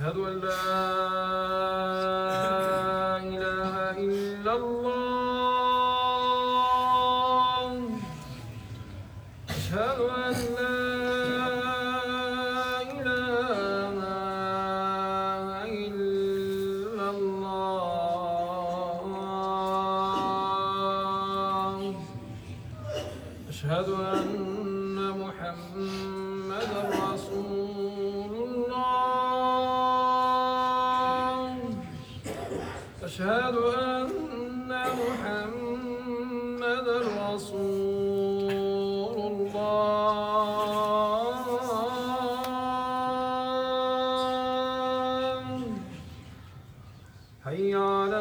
أشهد أن لا إله إلا الله. أشهد أن لا إله إلا الله. أشهد أن محمدا رسول الله. أشهد أن محمدا رسول الله. حي على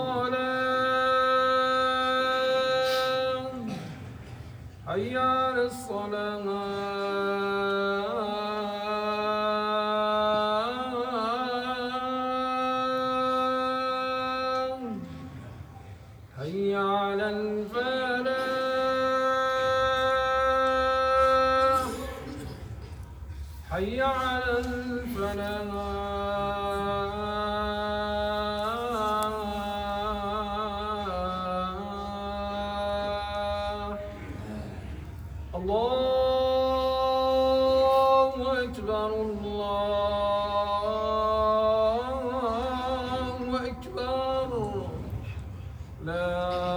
الصلاة. حي على الصلاة. حي على الفلاح. حي على الفلاح. الله أكبر. الله أكبر. لا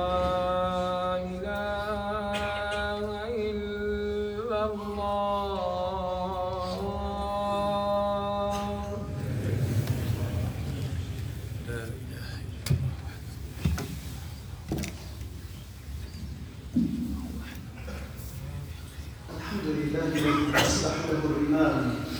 إله إلا الله. لا إله إلا الحمد لله الذي تصلح له الرمال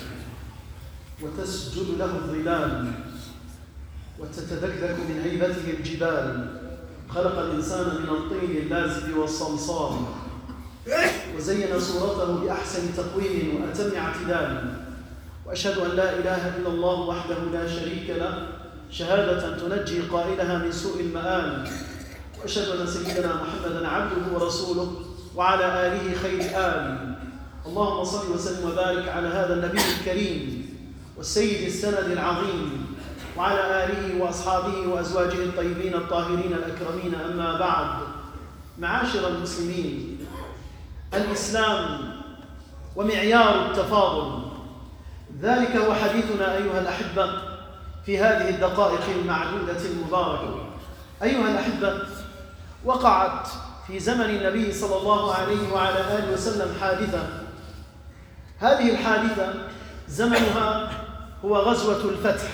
وتسجد له الظلال وتتذكذك من هيبته الجبال. خلق الإنسان من الطين اللازب والصمصام وزين صورته بأحسن تقويم وأتم اعتدال. وأشهد أن لا إله إلا الله وحده لا شريك له شهادة تنجي قائلها من سوء المآل. وأشهد أن سيدنا محمدا عبده ورسوله وعلى آله خير آل. اللهم صل وسلم وبارك على هذا النبي الكريم والسيد السند العظيم وعلى آله وأصحابه وأزواجه الطيبين الطاهرين الأكرمين. أما بعد، معاشر المسلمين، الإسلام ومعيار التفاضل، ذلك هو حديثنا أيها الأحبة في هذه الدقائق المعدودة المباركة. أيها الأحبة، وقعت في زمن النبي صلى الله عليه وعلى آله وسلم حادثة. هذه الحادثة زمنها هو غزوة الفتح.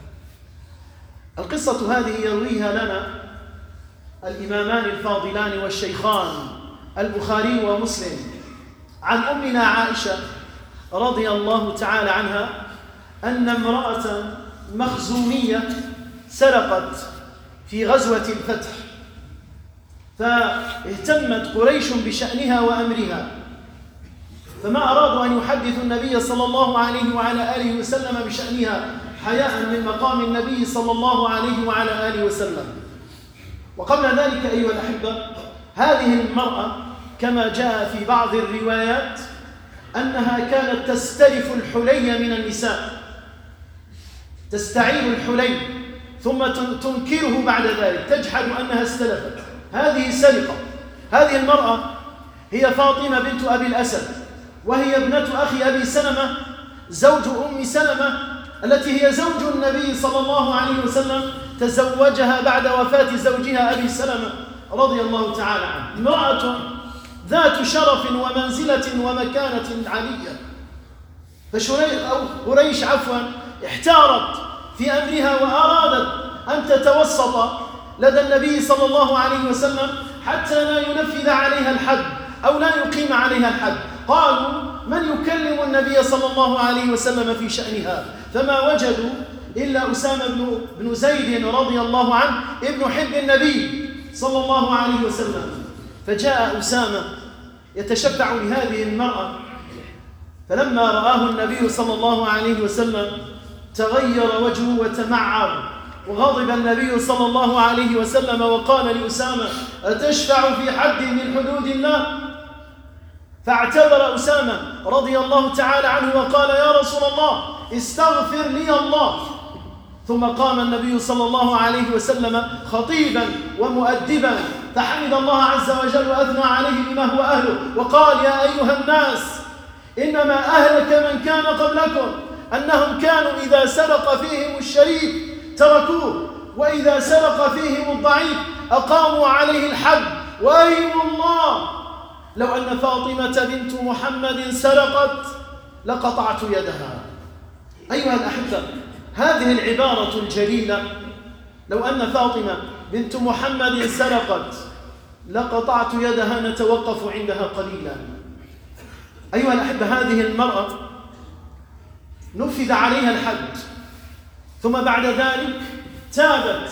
القصة هذه يرويها لنا الإمامان الفاضلان والشيخان البخاري ومسلم عن أمنا عائشة رضي الله تعالى عنها أن امرأة مخزومية سرقت في غزوة الفتح، فاهتمت قريش بشأنها وأمرها، فما أرادوا أن يحدثوا النبي صلى الله عليه وعلى آله وسلم بشأنها حياء من مقام النبي صلى الله عليه وعلى آله وسلم. وقبل ذلك أيها الأحبة، هذه المرأة كما جاء في بعض الروايات أنها كانت تستلف الحلي من النساء، تستعير الحلي ثم تنكره بعد ذلك، تجحد أنها استلفت. هذه سرقة. هذه المرأة هي فاطمة بنت أبي الأسد، وهي ابنة أخي أبي سلمة زوج أم سلمة التي هي زوج النبي صلى الله عليه وسلم، تزوجها بعد وفاة زوجها أبي سلمة رضي الله تعالى عنه. امرأة ذات شرف ومنزلة ومكانة عالية. قريش احتارت في أمرها وأرادت أن تتوسط لدى النبي صلى الله عليه وسلم حتى لا ينفذ عليها الحد أو لا يقيم عليها الحد. قالوا: من يكلم النبي صلى الله عليه وسلم في شأنها؟ فما وجدوا إلا أسامة بن زيد رضي الله عنه ابن حب النبي صلى الله عليه وسلم. فجاء أسامة يتشفع لهذه المرأة، فلما رآه النبي صلى الله عليه وسلم تغير وجهه وتمعر، وغضب النبي صلى الله عليه وسلم وقال لأسامة: أتشفع في حد من حدود الله؟ فاعتذر أسامة رضي الله تعالى عنه وقال: يا رسول الله، استغفر لي الله ثم قام النبي صلى الله عليه وسلم خطيبا ومؤدبا فحمد الله عز وجل وأثنى عليه بما هو أهله وقال: يا أيها الناس إنما أهلك من كان قبلكم أنهم كانوا إذا سرق فيهم الشريف تركوه، وإذا سرق فيهم الضعيف أقاموا عليه الحد، وأيم الله لو أن فاطمة بنت محمد سرقت لقطعت يدها. أيها الأحبة، هذه العبارة الجليلة، لو أن فاطمة بنت محمد سرقت لقطعت يدها، نتوقف عندها قليلا. أيها الأحبة، هذه المرأة نفذ عليها الحد، ثم بعد ذلك تابت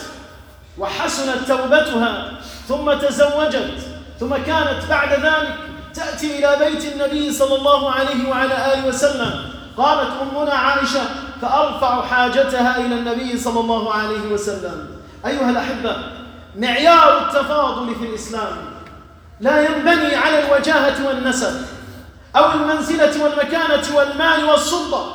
وحسنت توبتها، ثم تزوجت، ثم كانت بعد ذلك تأتي إلى بيت النبي صلى الله عليه وعلى آله وسلم. قالت أمنا عائشة: فأرفع حاجتها إلى النبي صلى الله عليه وسلم. أيها الأحبة، معيار التفاضل في الإسلام لا ينبني على الوجاهة والنسب أو المنزلة والمكانة والمال والسلطة،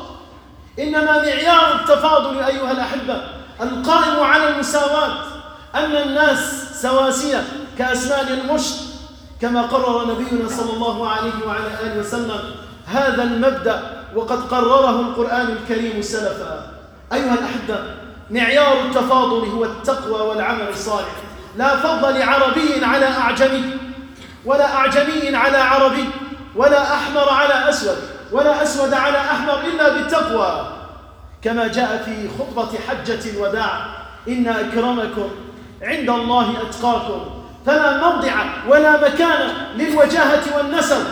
إنما معيار التفاضل أيها الأحبة القائم على المساواة، أن الناس سواسية كأسنان المشط، كما قرر نبينا صلى الله عليه وعلى آله وسلم هذا المبدأ، وقد قرره القرآن الكريم سلفا. أيها الأحبة، معيار التفاضل هو التقوى والعمل الصالح. لا فضل لعربي على أعجمي، ولا أعجمي على عربي، ولا أحمر على أسود، ولا أسود على أحمر، إلا بالتقوى، كما جاء في خطبة حجة الوداع: إن أكرمكم عند الله أتقاكم. فلا موضع ولا مكان للوجاهة والنسب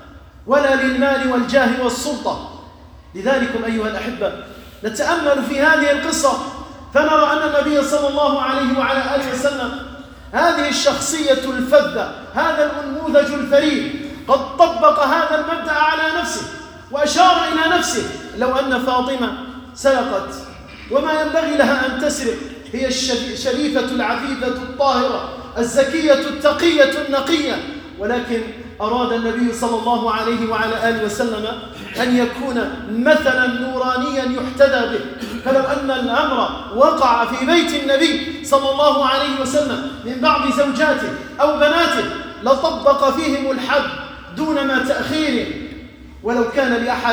ولا للمال والجاه والسلطة. لذلك أيها الأحبة، نتأمل في هذه القصة فنرى أن النبي صلى الله عليه وعلى آله وسلم، هذه الشخصية الفذة، هذا النموذج الفريد، قد طبق هذا المبدأ على نفسه وأشار إلى نفسه: لو أن فاطمة سرقت، وما ينبغي لها أن تسرق، هي الشريفة العفيفة الطاهرة الزكية التقية النقية، ولكن أراد النبي صلى الله عليه وعلى آله وسلم أن يكون مثلا نورانيا يحتذى به. فلو أن الأمر وقع في بيت النبي صلى الله عليه وسلم من بعض زوجاته أو بناته لطبق فيهم الحد دون ما تأخير، ولو كان لأحد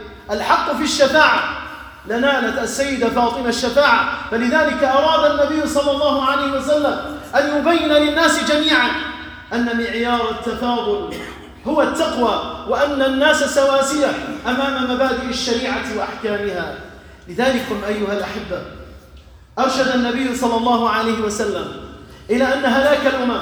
الحق في الشفاعة لنالت السيدة فاطمة الشفاعة. فلذلك أراد النبي صلى الله عليه وسلم أن يبين للناس جميعا أن معيار التفاضل هو التقوى، وأن الناس سواسية أمام مبادئ الشريعة وأحكامها. لذلك أيها الأحبة، أرشد النبي صلى الله عليه وسلم إلى أن هلاك الأمم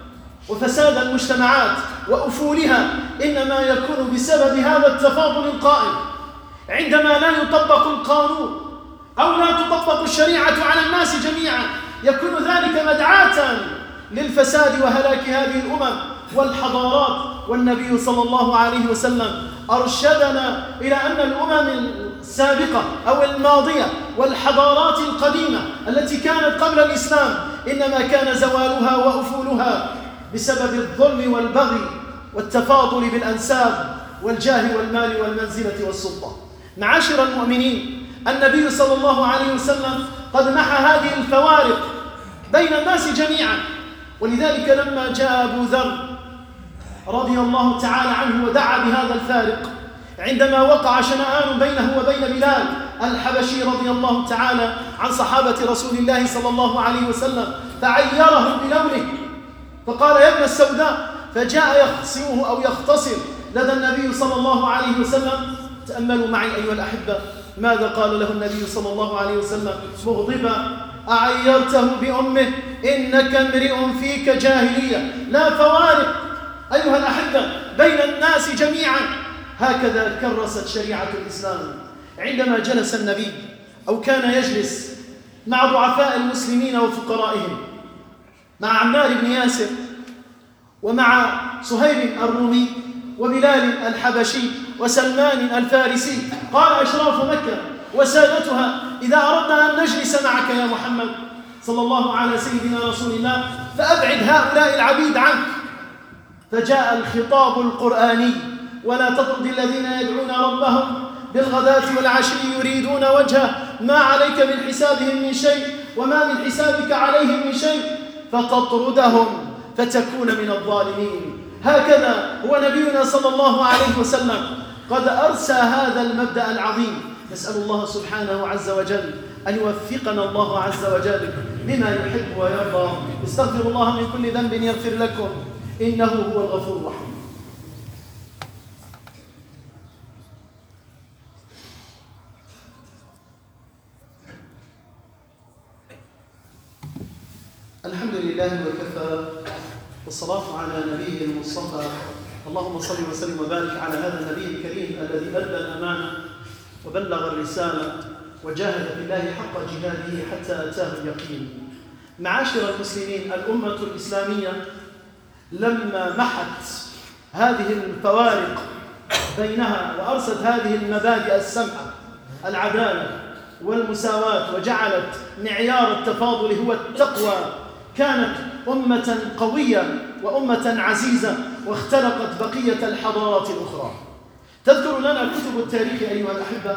وفساد المجتمعات وأفولها إنما يكون بسبب هذا التفاضل القائم. عندما لا يطبق القانون أو لا تطبق الشريعة على الناس جميعا، يكون ذلك مدعاة للفساد وهلاك هذه الأمم والحضارات. والنبي صلى الله عليه وسلم أرشدنا إلى أن الأمم السابقة أو الماضية والحضارات القديمة التي كانت قبل الإسلام إنما كان زوالها وأفولها بسبب الظلم والبغي والتفاضل بالأنساب والجاه والمال والمنزلة والسلطة. معاشر المؤمنين، النبي صلى الله عليه وسلم قد محى هذه الفوارق بين الناس جميعا. ولذلك لما جاء أبو ذر رضي الله تعالى عنه ودعا بهذا الفارق، عندما وقع شنآن بينه وبين بلال الحبشي رضي الله تعالى عن صحابة رسول الله صلى الله عليه وسلم، فعيره بلونه فقال: يا ابن السوداء، فجاء يخصمه أو يختصم لدى النبي صلى الله عليه وسلم. تأملوا معي أيها الأحبة ماذا قال له النبي صلى الله عليه وسلم مغضبا: أعيرته بأمه إنك امرئ فيك جاهلية. لا فوارق أيها الأحبة بين الناس جميعا. هكذا كرست شريعة الإسلام. عندما جلس النبي أو كان يجلس مع ضعفاء المسلمين وفقرائهم، مع عمار بن ياسر ومع صهيب الرومي وبلال الحبشي وسلمان الفارسي، قال أشراف مكة وسادتها: إذا أردنا أن نجلس معك يا محمد صلى الله على سيدنا رسول الله فأبعد هؤلاء العبيد عنك. فجاء الخطاب القرآني: ولا تطرد الذين يدعون ربهم بالغداة والعشي يريدون وجهه ما عليك من حسابهم من شيء وما من حسابك عليهم من شيء فتطردهم فتكون من الظالمين. هكذا هو نبينا صلى الله عليه وسلم قد أرسى هذا المبدأ العظيم. نسأل الله سبحانه عز وجل أن يوفقنا الله عز وجل لما يحب ويرضى. استغفر الله من كل ذنب يغفر لكم إنه هو الغفور الرحيم. الحمد لله وكفى والصلاة على نبيه المصطفى. اللهم صل وسلم وبارك على هذا النبي الكريم الذي أدى الأمانة وبلغ الرسالة وجاهد في الله حق جهاده حتى أتاه اليقين. معاشر المسلمين، الأمة الإسلامية لما محت هذه الفوارق بينها وأرست هذه المبادئ السمحة العدالة والمساواة وجعلت معيار التفاضل هو التقوى، كانت أمة قوية وأمة عزيزة واختلقت بقية الحضارات الأخرى. تذكر لنا كتب التاريخ أيها الأحبة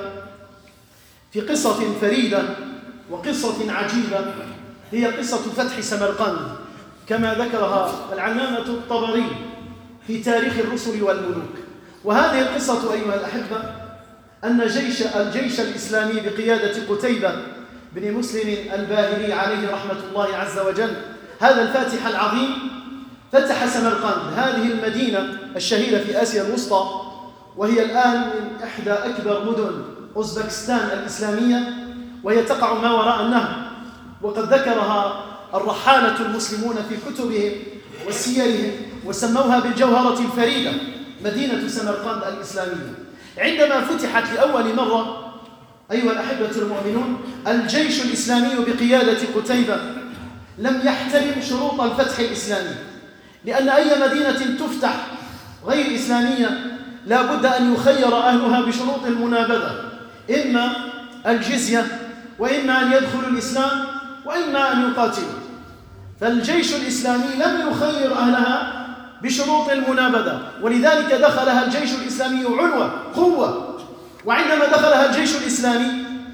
في قصة فريدة وقصة عجيبة، هي قصة فتح سمرقند كما ذكرها العلامة الطبري في تاريخ الرسل والملوك. وهذه القصة أيها الأحبة أن الجيش الإسلامي بقيادة قتيبة بن مسلم الباهلي عليه رحمة الله عز وجل، هذا الفاتح العظيم، فتح سمرقند، هذه المدينة الشهيرة في آسيا الوسطى، وهي الآن من إحدى أكبر مدن أوزبكستان الإسلامية، وهي تقع ما وراء النهر، وقد ذكرها الرحالة المسلمون في كتبهم وسيرهم وسموها بالجوهرة الفريدة، مدينة سمرقند الإسلامية. عندما فتحت لأول مرة أيها الأحبة المؤمنون الجيش الإسلامي بقيادة قتيبة لم يحترم شروط الفتح الإسلامي، لأن أي مدينة تفتح غير إسلامية لا بد أن يخير أهلها بشروط المنابذة، إما الجزية وإما أن يدخلوا الإسلام وإما أن يقاتلوا. فالجيش الإسلامي لم يخير أهلها بشروط المنابذة، ولذلك دخلها الجيش الإسلامي عنوة قوة. وعندما دخلها الجيش الإسلامي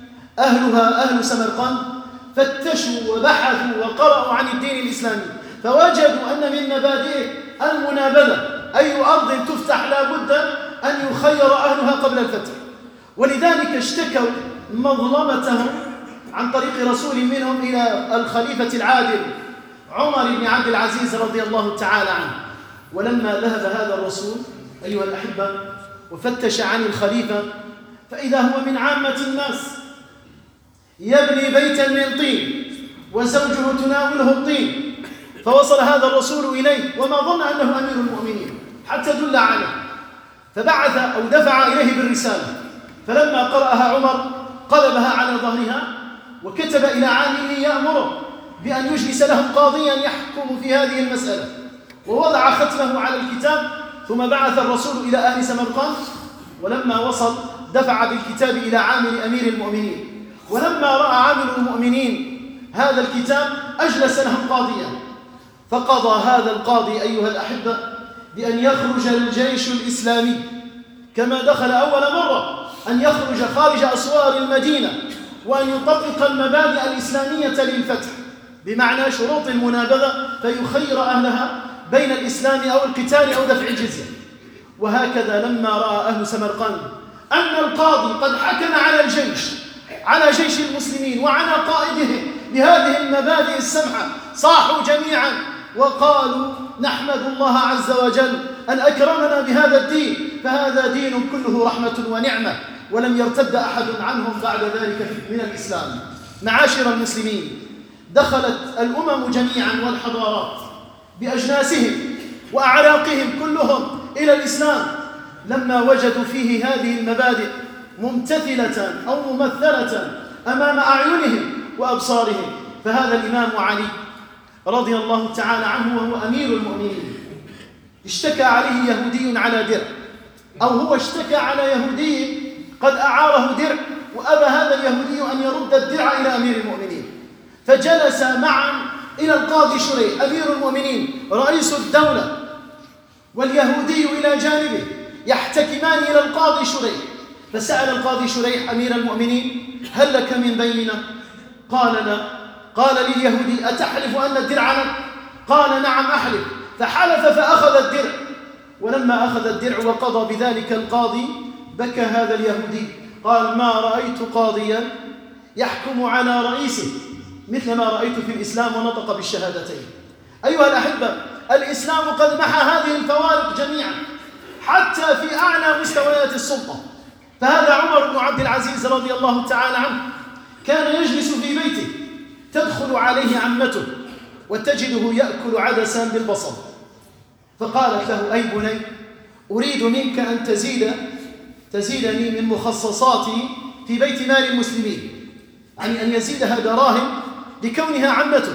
أهلها أهل سمرقند فتشوا وبحثوا وقرأوا عن الدين الإسلامي، فوجدوا أن من مبادئ المنابذة أي أرض تفتح لا بد أن يخير أهلها قبل الفتح، ولذلك اشتكوا مظلمتهم عن طريق رسول منهم إلى الخليفة العادل عمر بن عبد العزيز رضي الله تعالى عنه. ولما ذهب هذا الرسول أيها الأحبة وفتش عن الخليفة فإذا هو من عامة الناس يبني بيتا من طين وزوجه تناوله الطين، فوصل هذا الرسول إليه وما ظن أنه أمير المؤمنين حتى دل عليه، فبعث أو دفع إليه بالرسالة، فلما قرأها عمر قلبها على ظهرها وكتب إلى عامله يأمره بأن يجلس لهم قاضيا يحكم في هذه المسألة، ووضع ختمه على الكتاب، ثم بعث الرسول إلى أهل سمرقند، ولما وصل دفع بالكتاب إلى عامل أمير المؤمنين، ولما رأى عامل المؤمنين هذا الكتاب أجلس لهم قاضيا، فقضى هذا القاضي أيها الأحبة بأن يخرج الجيش الإسلامي كما دخل أول مرة، أن يخرج خارج أسوار المدينة وأن يطبق المبادئ الإسلامية للفتح بمعنى شروط المنابذة، فيخير أهلها بين الإسلام أو القتال أو دفع الجزية. وهكذا لما رأى أهل سمرقند أن القاضي قد حكم على الجيش، على جيش المسلمين وعلى قائدهم بهذه المبادئ السمحة، صاحوا جميعا وقالوا نحمد الله عز وجل أن أكرمنا بهذا الدين، فهذا دين كله رحمة ونعمة، ولم يرتد أحد عنهم بعد ذلك من الإسلام. معاشر المسلمين، دخلت الأمم جميعا والحضارات بأجناسهم وأعراقهم كلهم إلى الإسلام لما وجدوا فيه هذه المبادئ ممتثلة أو ممثلة أمام أعينهم وأبصارهم. فهذا الإمام علي رضي الله تعالى عنه وهو أمير المؤمنين اشتكى عليه يهودي على درع، أو هو اشتكى على يهودي قد أعاره درع، وأبى هذا اليهودي أن يرد الدرع إلى أمير المؤمنين، فجلس معا إلى القاضي شريح أمير المؤمنين رئيس الدولة واليهودي إلى جانبه يحتكمان إلى القاضي شريح، فسأل القاضي شريح أمير المؤمنين هل لك من بينة؟ قال لا. قال لليهودي أتحلف أن الدرع لك؟ قال نعم أحلف. فحلف فأخذ الدرع. ولما أخذ الدرع وقضى بذلك القاضي بكى هذا اليهودي، قال ما رأيت قاضيا يحكم على رئيسه مثل ما رأيت في الإسلام، ونطق بالشهادتين. أيها الأحبة، الإسلام قد محى هذه الفوارق جميعا حتى في أعلى مستويات السلطة. فهذا عمر بن عبد العزيز رضي الله تعالى عنه كان يجلس في بيته، تدخل عليه عمته وتجده يأكل عدسا بالبصل، فقالت له أي بني أريد منك أن تزيدني من مخصصاتي في بيت مال المسلمين، يعني أن يزيدها دراهم لكونها عمته.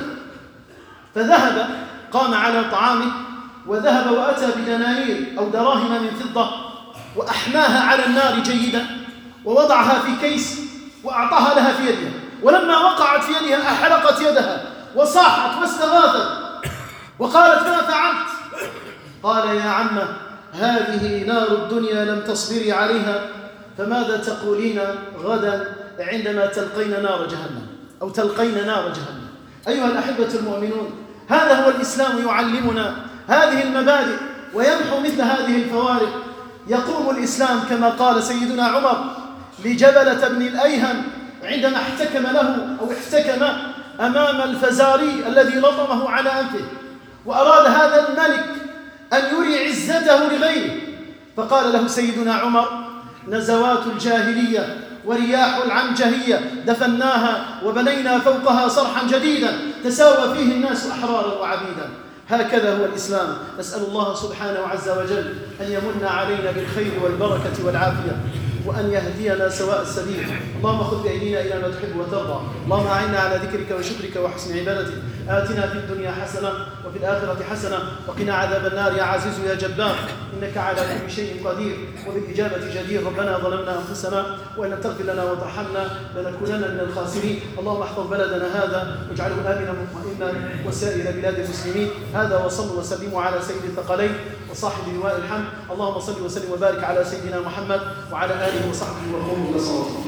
فذهب قام على طعامه وذهب وأتى بدنانير أو دراهم من فضة وأحماها على النار جيدا ووضعها في كيس وأعطاها لها في يدها، ولما وقعت في يدها أحرقت يدها وصاحت واستغاثت وقالت ما فعلت؟ قال يا عمه هذه نار الدنيا لم تصبري عليها، فماذا تقولين غدا عندما تلقين نار جهنم أو تلقين نار جهنم؟ أيها الأحبة المؤمنون، هذا هو الإسلام يعلمنا هذه المبادئ ويمحو مثل هذه الفوارق. يقوم الإسلام كما قال سيدنا عمر لجبلة بن الأيهم عندما احتكم له أو احتكم أمام الفزاري الذي لطمه على أنفه، وأراد هذا الملك أن يري عزته لغيره، فقال له سيدنا عمر نزوات الجاهلية ورياح العنجهية دفناها وبنينا فوقها صرحا جديدا تساوى فيه الناس أحرارا وعبيدا. هكذا هو الإسلام. نسأل الله سبحانه عز وجل أن يمن علينا بالخير والبركة والعافية وأن يهدينا سواء السبيل. اللهم خذ بأيدينا إلى ما تحب وترضى. اللهم أعنا على ذكرك وشكرك وحسن عبادتك. آتنا في الدنيا حسنة وفي الآخرة حسنة وقنا عذاب النار يا عزيز يا جبار، إنك على كل شيء قدير وبالإجابة جدير. ربنا ظلمنا أنفسنا وإن لم تغفر لنا وترحمنا لنكونن من الخاسرين. اللهم احفظ بلدنا هذا واجعله آمنا مطمئنا وسائر بلاد المسلمين. هذا وصلوا وسلموا على سيد الثقلين وصاحب لواء الحمد. اللهم صل وسلم وبارك على سيدنا محمد وعلى آله وصحبه وقوموا إلى صلاتكم.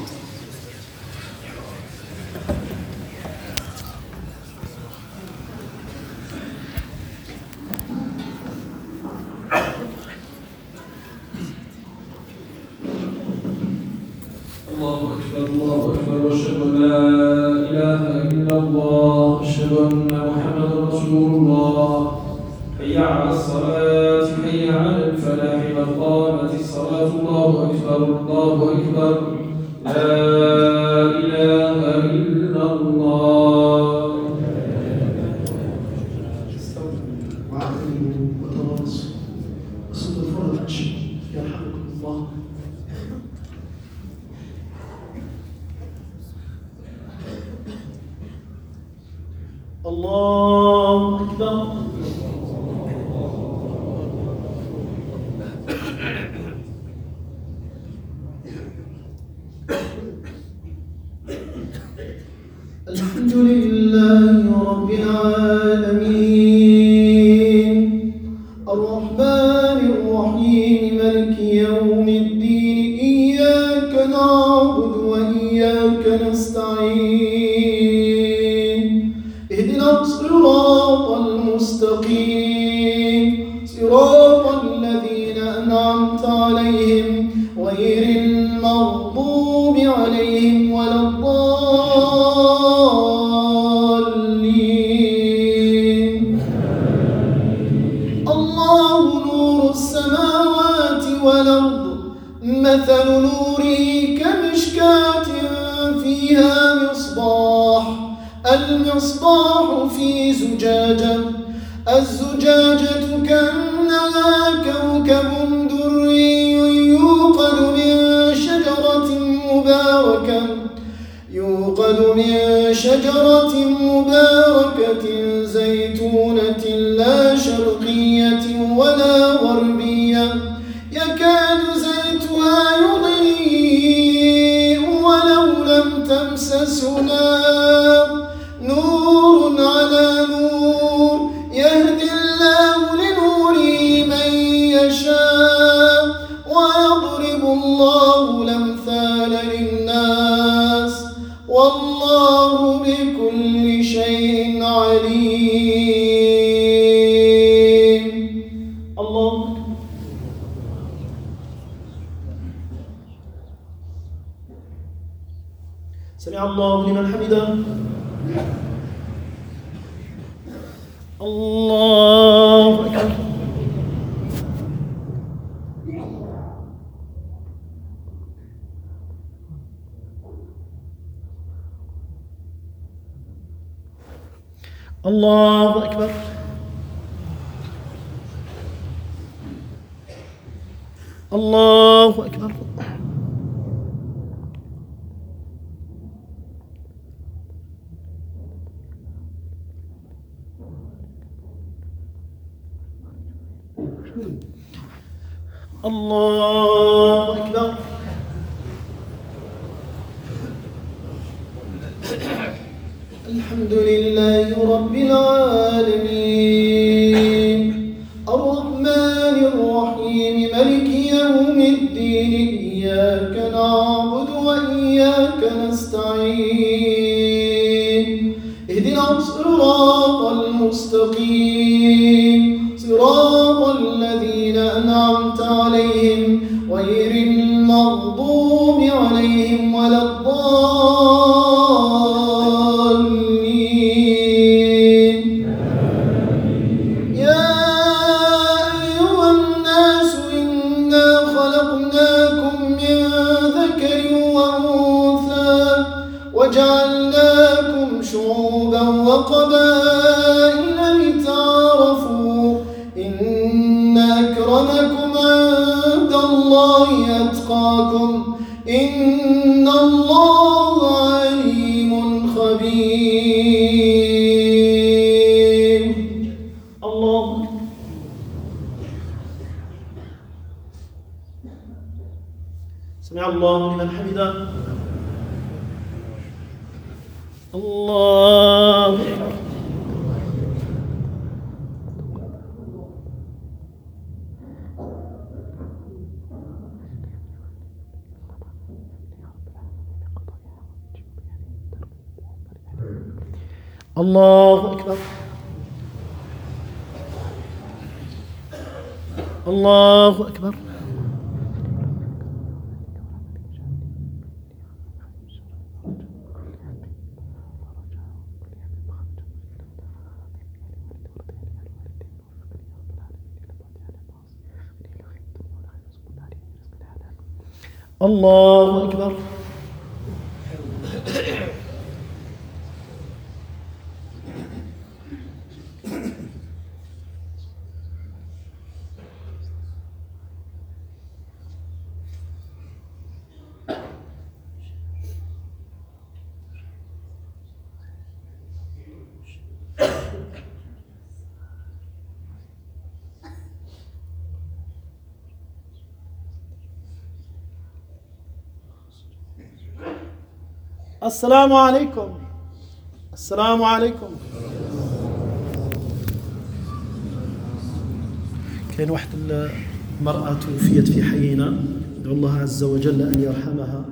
الله أكبر الله أكبر وأشهد أن لا إله إلا الله أشهد أن محمدا رسول الله. حي على الصلاة حي على الفلاح قد قامت الصلاة. الله أكبر الله أكبر لا إله إلا الله. واعتدلوا وتواصوا وصلوا الفرج يرحمكم الله. الله أكبر. الحمد لله رب العالمين الرحمن الرحيم مالك يوم الدين إياك نعبد وإياك نستعين اهدنا الصراط المستقيم صراط الذين أنعمت عليهم غير المغضوب عليهم ولا الضالين. الله نور السماوات والأرض مثل نوره كمشكاة فيها مصباح المصباح في زجاجة الزجاجة كأنها كوكب دري يوقد من شجرة مباركة زيتونة لا شرقية ولا غربية يكاد زيتها يضيء ولو لم تمسسه نار نور على نور يهدي الله لنوره من يشاء ويضرب الله الأمثال للناس العليم. الله سمع الله لمن حمده. الله أكبر. الله أكبر. الله أكبر. الله أكبر. الحمد لله رب العالمين الرحمن الرحيم ملك يوم الدين إياك نعبد وإياك نستعين اهدنا الصراط المستقيم صراط الذين أنعمت عليهم غير المغضوب عليهم ولا الضالين. يا أيها الناس إنا خلقناكم من ذكر وأنثى وجعلناكم شعوبا وقبائل لتعارفوا إن أكرمكم عند الله أتقاكم إن الله عليم خبير. الله سمع الله لمن حمده. الله أكبر. الله أكبر. الله أكبر. الله أكبر. السلام عليكم. السلام عليكم. كاين واحد المرأة توفيت في حينا، ندعو الله عز وجل أن يرحمها